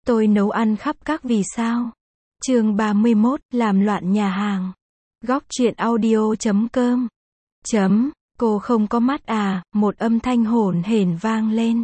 Tôi nấu ăn khắp các vì sao. Chương 31, làm loạn nhà hàng. Góc truyện audio.com. Cô không có mắt à, một âm thanh hổn hển vang lên.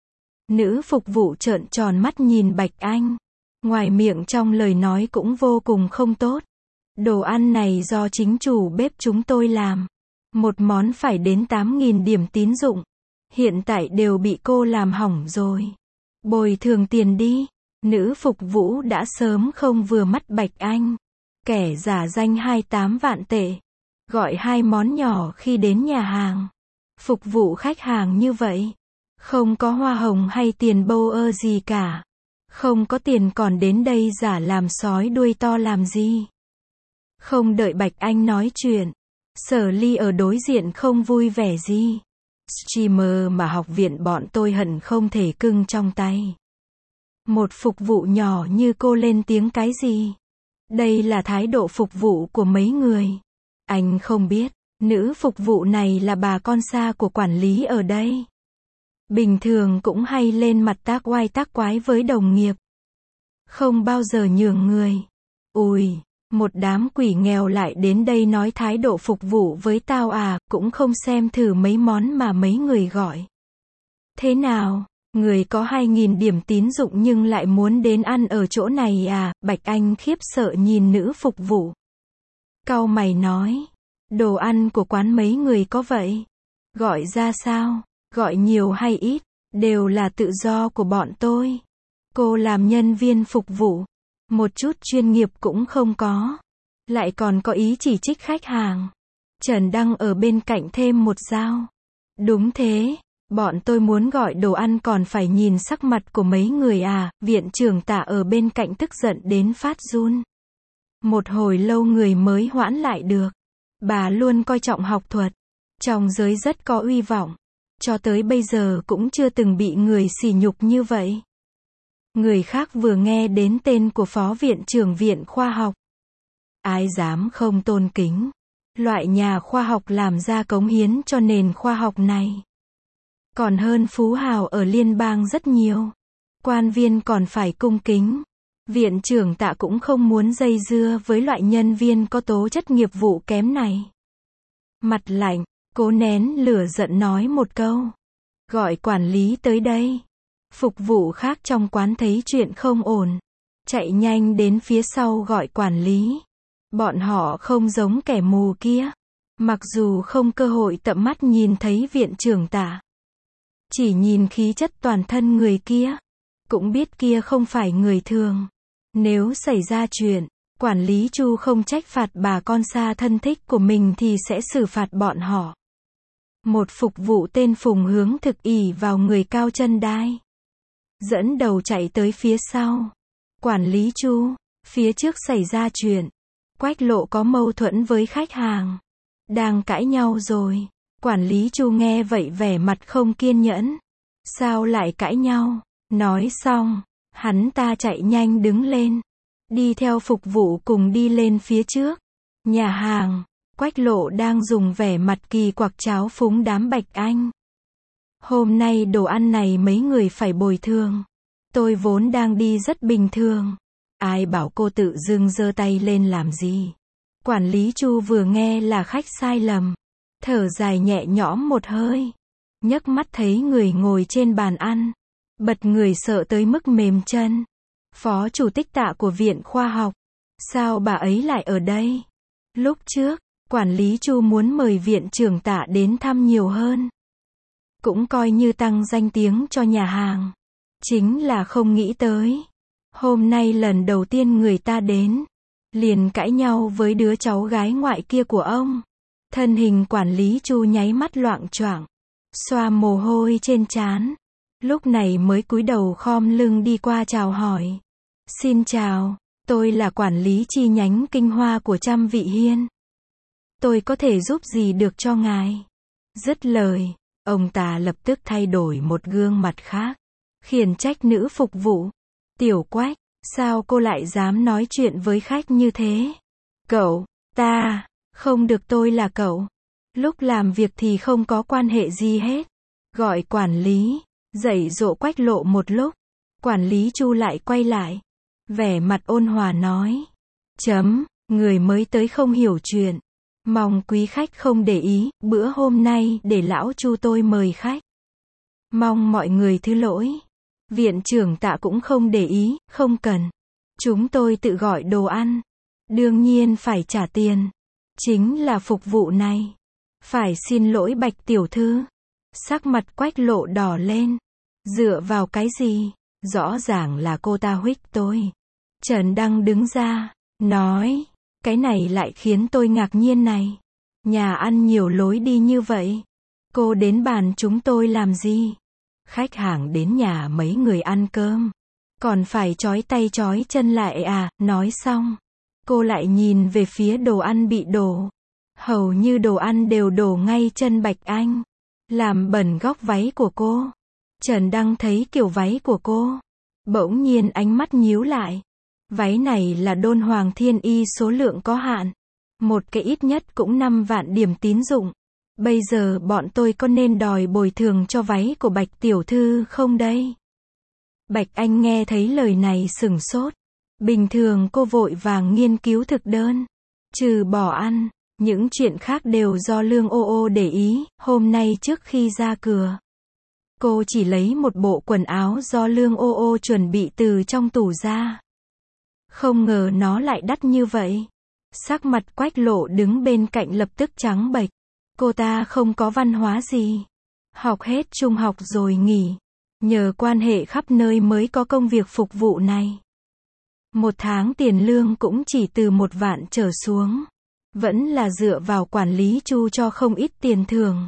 Nữ phục vụ trợn tròn mắt nhìn Bạch Anh. Ngoài miệng trong lời nói cũng vô cùng không tốt. Đồ ăn này do chính chủ bếp chúng tôi làm. Một món phải đến 8.000 điểm tín dụng. Hiện tại đều bị cô làm hỏng rồi. Bồi thường tiền đi. Nữ phục vụ đã sớm không vừa mắt Bạch Anh. Kẻ giả danh 28 vạn tệ. Gọi 2 món nhỏ khi đến nhà hàng. Phục vụ khách hàng như vậy. Không có hoa hồng hay tiền bô ơ gì cả. Không có tiền còn đến đây giả làm sói đuôi to làm gì. Không đợi Bạch Anh nói chuyện. Sở Ly ở đối diện không vui vẻ gì. Streamer mà học viện bọn tôi hận không thể cưng trong tay. Một phục vụ nhỏ như cô lên tiếng cái gì? Đây là thái độ phục vụ của mấy người. Anh không biết, nữ phục vụ này là bà con xa của quản lý ở đây. Bình thường cũng hay lên mặt tác oai tác quái với đồng nghiệp. Không bao giờ nhường người. Ui, một đám quỷ nghèo lại đến đây nói thái độ phục vụ với tao à, cũng không xem thử mấy món mà mấy người gọi. Thế nào? Người có 2.000 điểm tín dụng nhưng lại muốn đến ăn ở chỗ này à? Bạch Anh khiếp sợ nhìn nữ phục vụ. Cau mày nói. Đồ ăn của quán mấy người có vậy? Gọi ra sao? Gọi nhiều hay ít? Đều là tự do của bọn tôi. Cô làm nhân viên phục vụ. Một chút chuyên nghiệp cũng không có. Lại còn có ý chỉ trích khách hàng. Trần Đăng ở bên cạnh thêm một dao. Đúng thế. Bọn tôi muốn gọi đồ ăn còn phải nhìn sắc mặt của mấy người à, viện trưởng Tạ ở bên cạnh tức giận đến phát run. Một hồi lâu người mới hoãn lại được. Bà luôn coi trọng học thuật. Trong giới rất có uy vọng. Cho tới bây giờ cũng chưa từng bị người sỉ nhục như vậy. Người khác vừa nghe đến tên của phó viện trưởng viện khoa học. Ai dám không tôn kính. Loại nhà khoa học làm ra cống hiến cho nền khoa học này. Còn hơn phú hào ở liên bang rất nhiều. Quan viên còn phải cung kính. Viện trưởng Tạ cũng không muốn dây dưa với loại nhân viên có tố chất nghiệp vụ kém này. Mặt lạnh, cố nén lửa giận nói một câu. Gọi quản lý tới đây. Phục vụ khác trong quán thấy chuyện không ổn. Chạy nhanh đến phía sau gọi quản lý. Bọn họ không giống kẻ mù kia. Mặc dù không cơ hội tận mắt nhìn thấy viện trưởng Tạ. Chỉ nhìn khí chất toàn thân người kia. Cũng biết kia không phải người thường. Nếu xảy ra chuyện, quản lý Chu không trách phạt bà con xa thân thích của mình thì sẽ xử phạt bọn họ. Một phục vụ tên Phùng hướng thực ỷ vào người cao chân đai. Dẫn đầu chạy tới phía sau. Quản lý Chu, phía trước xảy ra chuyện. Quách Lộ có mâu thuẫn với khách hàng. Đang cãi nhau rồi. Quản lý Chu nghe vậy vẻ mặt không kiên nhẫn. Sao lại cãi nhau? Nói xong, hắn ta chạy nhanh đứng lên. Đi theo phục vụ cùng đi lên phía trước. Nhà hàng, Quách Lộ đang dùng vẻ mặt kỳ quặc tráo phúng đám Bạch Anh. Hôm nay đồ ăn này mấy người phải bồi thường. Tôi vốn đang đi rất bình thường. Ai bảo cô tự dưng giơ tay lên làm gì? Quản lý Chu vừa nghe là khách sai lầm. Thở dài nhẹ nhõm một hơi. Nhấc mắt thấy người ngồi trên bàn ăn. Bật người sợ tới mức mềm chân. Phó chủ tịch Tạ của viện khoa học. Sao bà ấy lại ở đây? Lúc trước, quản lý Chu muốn mời viện trưởng Tạ đến thăm nhiều hơn. Cũng coi như tăng danh tiếng cho nhà hàng. Chính là không nghĩ tới. Hôm nay lần đầu tiên người ta đến. Liền cãi nhau với đứa cháu gái ngoại kia của ông. Thân hình quản lý Chu nháy mắt loạng choạng. Xoa mồ hôi trên trán. Lúc này mới cúi đầu khom lưng đi qua chào hỏi. Xin chào, tôi là quản lý chi nhánh Kinh Hoa của Trăm Vị Hiên. Tôi có thể giúp gì được cho ngài? Dứt lời, ông ta lập tức thay đổi một gương mặt khác. Khiển trách nữ phục vụ. Tiểu Quách, sao cô lại dám nói chuyện với khách như thế? Cậu, ta, không được tôi là cậu. Lúc làm việc thì không có quan hệ gì hết. Gọi quản lý, dạy dỗ Quách Lộ một lúc. Quản lý Chu lại quay lại. Vẻ mặt ôn hòa nói. Người mới tới không hiểu chuyện. Mong quý khách không để ý, bữa hôm nay để lão Chu tôi mời khách. Mong mọi người thứ lỗi. Viện trưởng Tạ cũng không để ý, không cần. Chúng tôi tự gọi đồ ăn. Đương nhiên phải trả tiền. Chính là phục vụ này. Phải xin lỗi Bạch tiểu thư. Sắc mặt Quách Lộ đỏ lên. Dựa vào cái gì? Rõ ràng là cô ta huých tôi. Trần Đăng đứng ra, nói. Cái này lại khiến tôi ngạc nhiên này. Nhà ăn nhiều lối đi như vậy. Cô đến bàn chúng tôi làm gì? Khách hàng đến nhà mấy người ăn cơm. Còn phải trói tay trói chân lại à? Nói xong. Cô lại nhìn về phía đồ ăn bị đổ. Hầu như đồ ăn đều đổ ngay chân Bạch Anh. Làm bẩn góc váy của cô. Trần Đăng thấy kiểu váy của cô. Bỗng nhiên ánh mắt nhíu lại. Váy này là Đôn Hoàng Thiên Y, số lượng có hạn. Một cái ít nhất cũng 5 vạn điểm tín dụng. Bây giờ bọn tôi có nên đòi bồi thường cho váy của Bạch tiểu thư không đây? Bạch Anh nghe thấy lời này sửng sốt. Bình thường cô vội vàng nghiên cứu thực đơn. Trừ bỏ ăn, những chuyện khác đều do Lương Ô Ô để ý. Hôm nay trước khi ra cửa, cô chỉ lấy một bộ quần áo do Lương Ô Ô chuẩn bị từ trong tủ ra. Không ngờ nó lại đắt như vậy. Sắc mặt Quách Lộ đứng bên cạnh lập tức trắng bệch. Cô ta không có văn hóa gì. Học hết trung học rồi nghỉ. Nhờ quan hệ khắp nơi mới có công việc phục vụ này. Một tháng tiền lương cũng chỉ từ 1 vạn trở xuống. Vẫn là dựa vào quản lý Chu cho không ít tiền thưởng.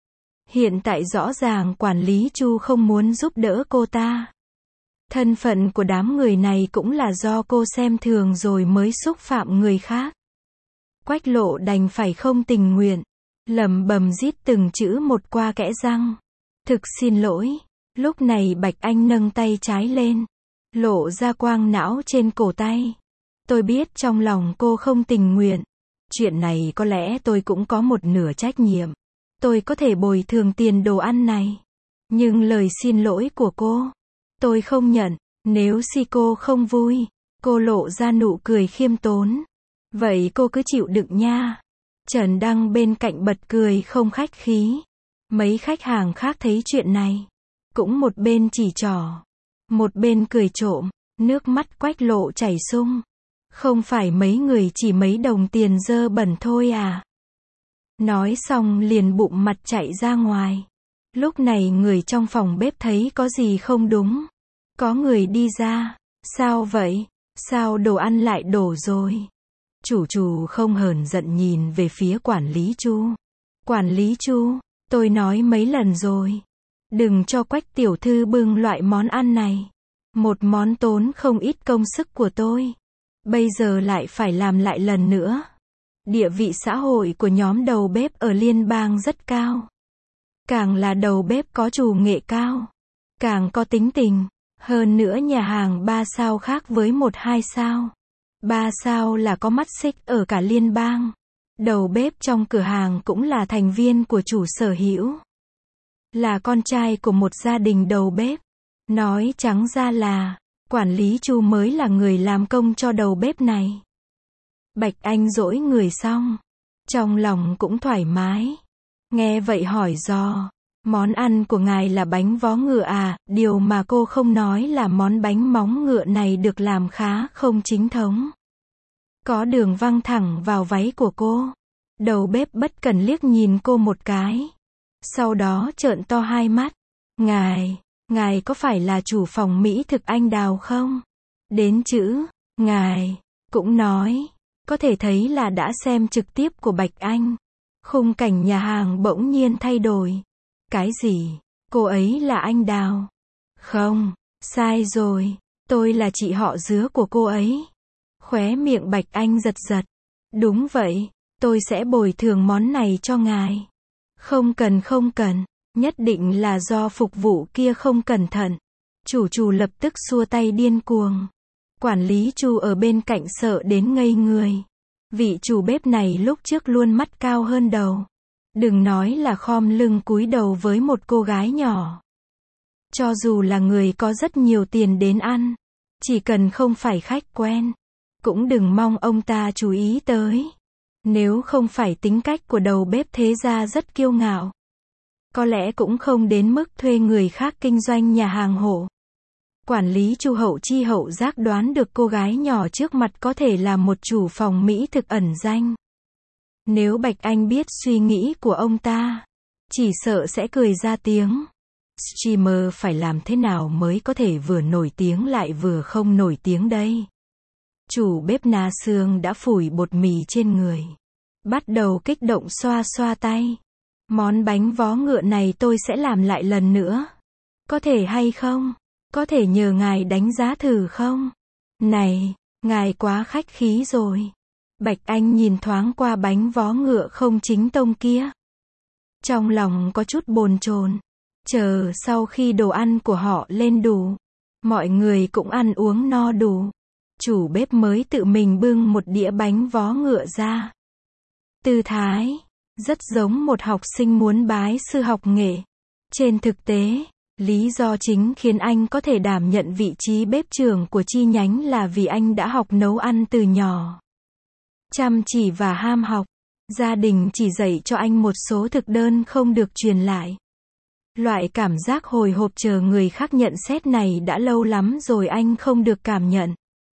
Hiện tại rõ ràng quản lý Chu không muốn giúp đỡ cô ta. Thân phận của đám người này cũng là do cô xem thường rồi mới xúc phạm người khác. Quách Lộ đành phải không tình nguyện. Lẩm bẩm rít từng chữ một qua kẽ răng. Thực xin lỗi. Lúc này Bạch Anh nâng tay trái lên. Lộ ra quang não trên cổ tay. Tôi biết trong lòng cô không tình nguyện. Chuyện này có lẽ tôi cũng có một nửa trách nhiệm. Tôi có thể bồi thường tiền đồ ăn này. Nhưng lời xin lỗi của cô, tôi không nhận. Nếu cô không vui, cô lộ ra nụ cười khiêm tốn. Vậy cô cứ chịu đựng nha. Trần Đăng bên cạnh bật cười không khách khí. Mấy khách hàng khác thấy chuyện này, cũng một bên chỉ trỏ, một bên cười trộm. Nước mắt Quách Lộ chảy sung. Không phải mấy người chỉ mấy đồng tiền dơ bẩn thôi à? Nói xong liền bụng mặt chạy ra ngoài. Lúc này người trong phòng bếp thấy có gì không đúng. Có người đi ra. Sao vậy? Sao đồ ăn lại đổ rồi? Chủ không hờn giận nhìn về phía quản lý Chu. Quản lý Chu, tôi nói mấy lần rồi. Đừng cho Quách tiểu thư bưng loại món ăn này. Một món tốn không ít công sức của tôi. Bây giờ lại phải làm lại lần nữa. Địa vị xã hội của nhóm đầu bếp ở liên bang rất cao. Càng là đầu bếp có chủ nghệ cao, càng có tính tình. Hơn nữa nhà hàng 3 sao khác với 1-2 sao. 3 sao là có mắt xích ở cả liên bang. Đầu bếp trong cửa hàng cũng là thành viên của chủ sở hữu. Là con trai của một gia đình đầu bếp. Nói trắng ra là, quản lý Chu mới là người làm công cho đầu bếp này. Bạch Anh dỗi người xong, trong lòng cũng thoải mái. Nghe vậy hỏi dò, món ăn của ngài là bánh vó ngựa à? Điều mà cô không nói là món bánh móng ngựa này được làm khá không chính thống. Có đường văng thẳng vào váy của cô. Đầu bếp bất cần liếc nhìn cô một cái. Sau đó trợn to hai mắt. Ngài có phải là chủ phòng mỹ thực Anh Đào không? Đến chữ ngài cũng nói, có thể thấy là đã xem trực tiếp của Bạch Anh. Khung cảnh nhà hàng bỗng nhiên thay đổi. Cái gì? Cô ấy là Anh Đào? Không, sai rồi, tôi là chị họ Dứa của cô ấy. Khóe miệng Bạch Anh giật giật. Đúng vậy, tôi sẽ bồi thường món này cho ngài. Không cần, nhất định là do phục vụ kia không cẩn thận. Chủ lập tức xua tay điên cuồng. Quản lý Chu ở bên cạnh sợ đến ngây người. Vị chủ bếp này lúc trước luôn mắt cao hơn đầu. Đừng nói là khom lưng cúi đầu với một cô gái nhỏ. Cho dù là người có rất nhiều tiền đến ăn, chỉ cần không phải khách quen, cũng đừng mong ông ta chú ý tới. Nếu không phải tính cách của đầu bếp thế gia rất kiêu ngạo, có lẽ cũng không đến mức thuê người khác kinh doanh nhà hàng hộ. Quản lý Chu Hậu Chi hậu giác đoán được cô gái nhỏ trước mặt có thể là một chủ phòng mỹ thực ẩn danh. Nếu Bạch Anh biết suy nghĩ của ông ta, chỉ sợ sẽ cười ra tiếng. Streamer phải làm thế nào mới có thể vừa nổi tiếng lại vừa không nổi tiếng đây? Chủ bếp Na Sương đã phủi bột mì trên người, bắt đầu kích động xoa xoa tay. Món bánh vó ngựa này tôi sẽ làm lại lần nữa. Có thể hay không? Có thể nhờ ngài đánh giá thử không? Này, ngài quá khách khí rồi. Bạch Anh nhìn thoáng qua bánh vó ngựa không chính tông kia. Trong lòng có chút bồn chồn. Chờ sau khi đồ ăn của họ lên đủ, mọi người cũng ăn uống no đủ, chủ bếp mới tự mình bưng một đĩa bánh vó ngựa ra. Tư thái rất giống một học sinh muốn bái sư học nghệ. Trên thực tế, lý do chính khiến anh có thể đảm nhận vị trí bếp trưởng của chi nhánh là vì anh đã học nấu ăn từ nhỏ. Chăm chỉ và ham học, gia đình chỉ dạy cho anh một số thực đơn không được truyền lại. Loại cảm giác hồi hộp chờ người khác nhận xét này đã lâu lắm rồi anh không được cảm nhận.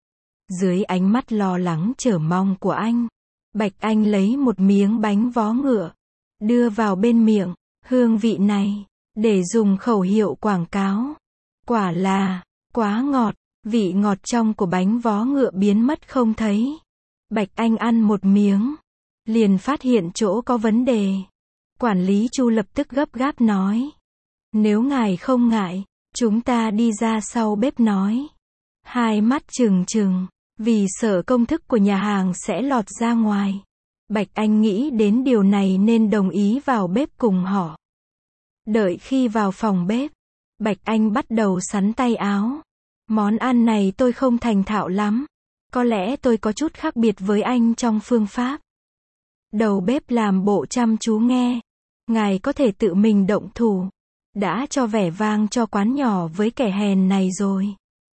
Dưới ánh mắt lo lắng chờ mong của anh, Bạch Anh lấy một miếng bánh vó ngựa, đưa vào bên miệng. Hương vị này, để dùng khẩu hiệu quảng cáo. Quả là, quá ngọt, vị ngọt trong của bánh vó ngựa biến mất không thấy. Bạch Anh ăn một miếng, liền phát hiện chỗ có vấn đề. Quản lý Chu lập tức gấp gáp nói. Nếu ngài không ngại, chúng ta đi ra sau bếp nói. Hai mắt trừng trừng, vì sợ công thức của nhà hàng sẽ lọt ra ngoài. Bạch Anh nghĩ đến điều này nên đồng ý vào bếp cùng họ. Đợi khi vào phòng bếp, Bạch Anh bắt đầu sắn tay áo. Món ăn này tôi không thành thạo lắm. Có lẽ tôi có chút khác biệt với anh trong phương pháp. Đầu bếp làm bộ chăm chú nghe. Ngài có thể tự mình động thủ. Đã cho vẻ vang cho quán nhỏ với kẻ hèn này rồi.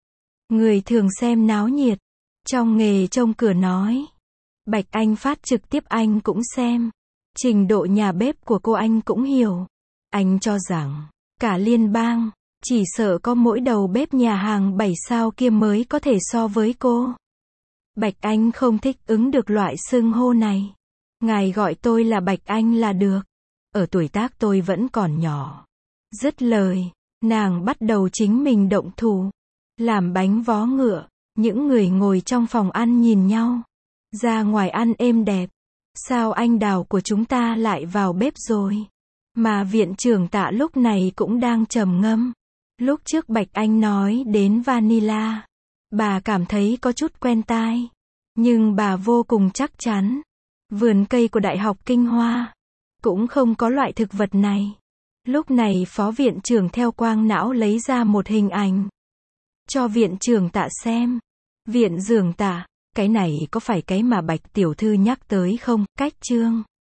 Người thường xem náo nhiệt. Trong nghề trông cửa nói. Bạch Anh phát trực tiếp anh cũng xem. Trình độ nhà bếp của cô anh cũng hiểu. Anh cho rằng, cả liên bang, chỉ sợ có mỗi đầu bếp nhà hàng 7 sao kia mới có thể so với cô. Bạch Anh không thích ứng được loại xưng hô này. Ngài gọi tôi là Bạch Anh là được. Ở tuổi tác tôi vẫn còn nhỏ. Dứt lời, nàng bắt đầu chính mình động thủ. Làm bánh vó ngựa. Những người ngồi trong phòng ăn nhìn nhau. Ra ngoài ăn êm đẹp. Sao anh Đào của chúng ta lại vào bếp rồi? Mà viện trưởng Tạ lúc này cũng đang trầm ngâm. Lúc trước Bạch Anh nói đến vanilla, bà cảm thấy có chút quen tai. Nhưng bà vô cùng chắc chắn. Vườn cây của Đại học Kinh Hoa cũng không có loại thực vật này. Lúc này phó viện trưởng theo quang não lấy ra một hình ảnh. Cho viện trưởng Tạ xem. Viện trưởng Tạ, cái này có phải cái mà Bạch tiểu thư nhắc tới không? Cách chương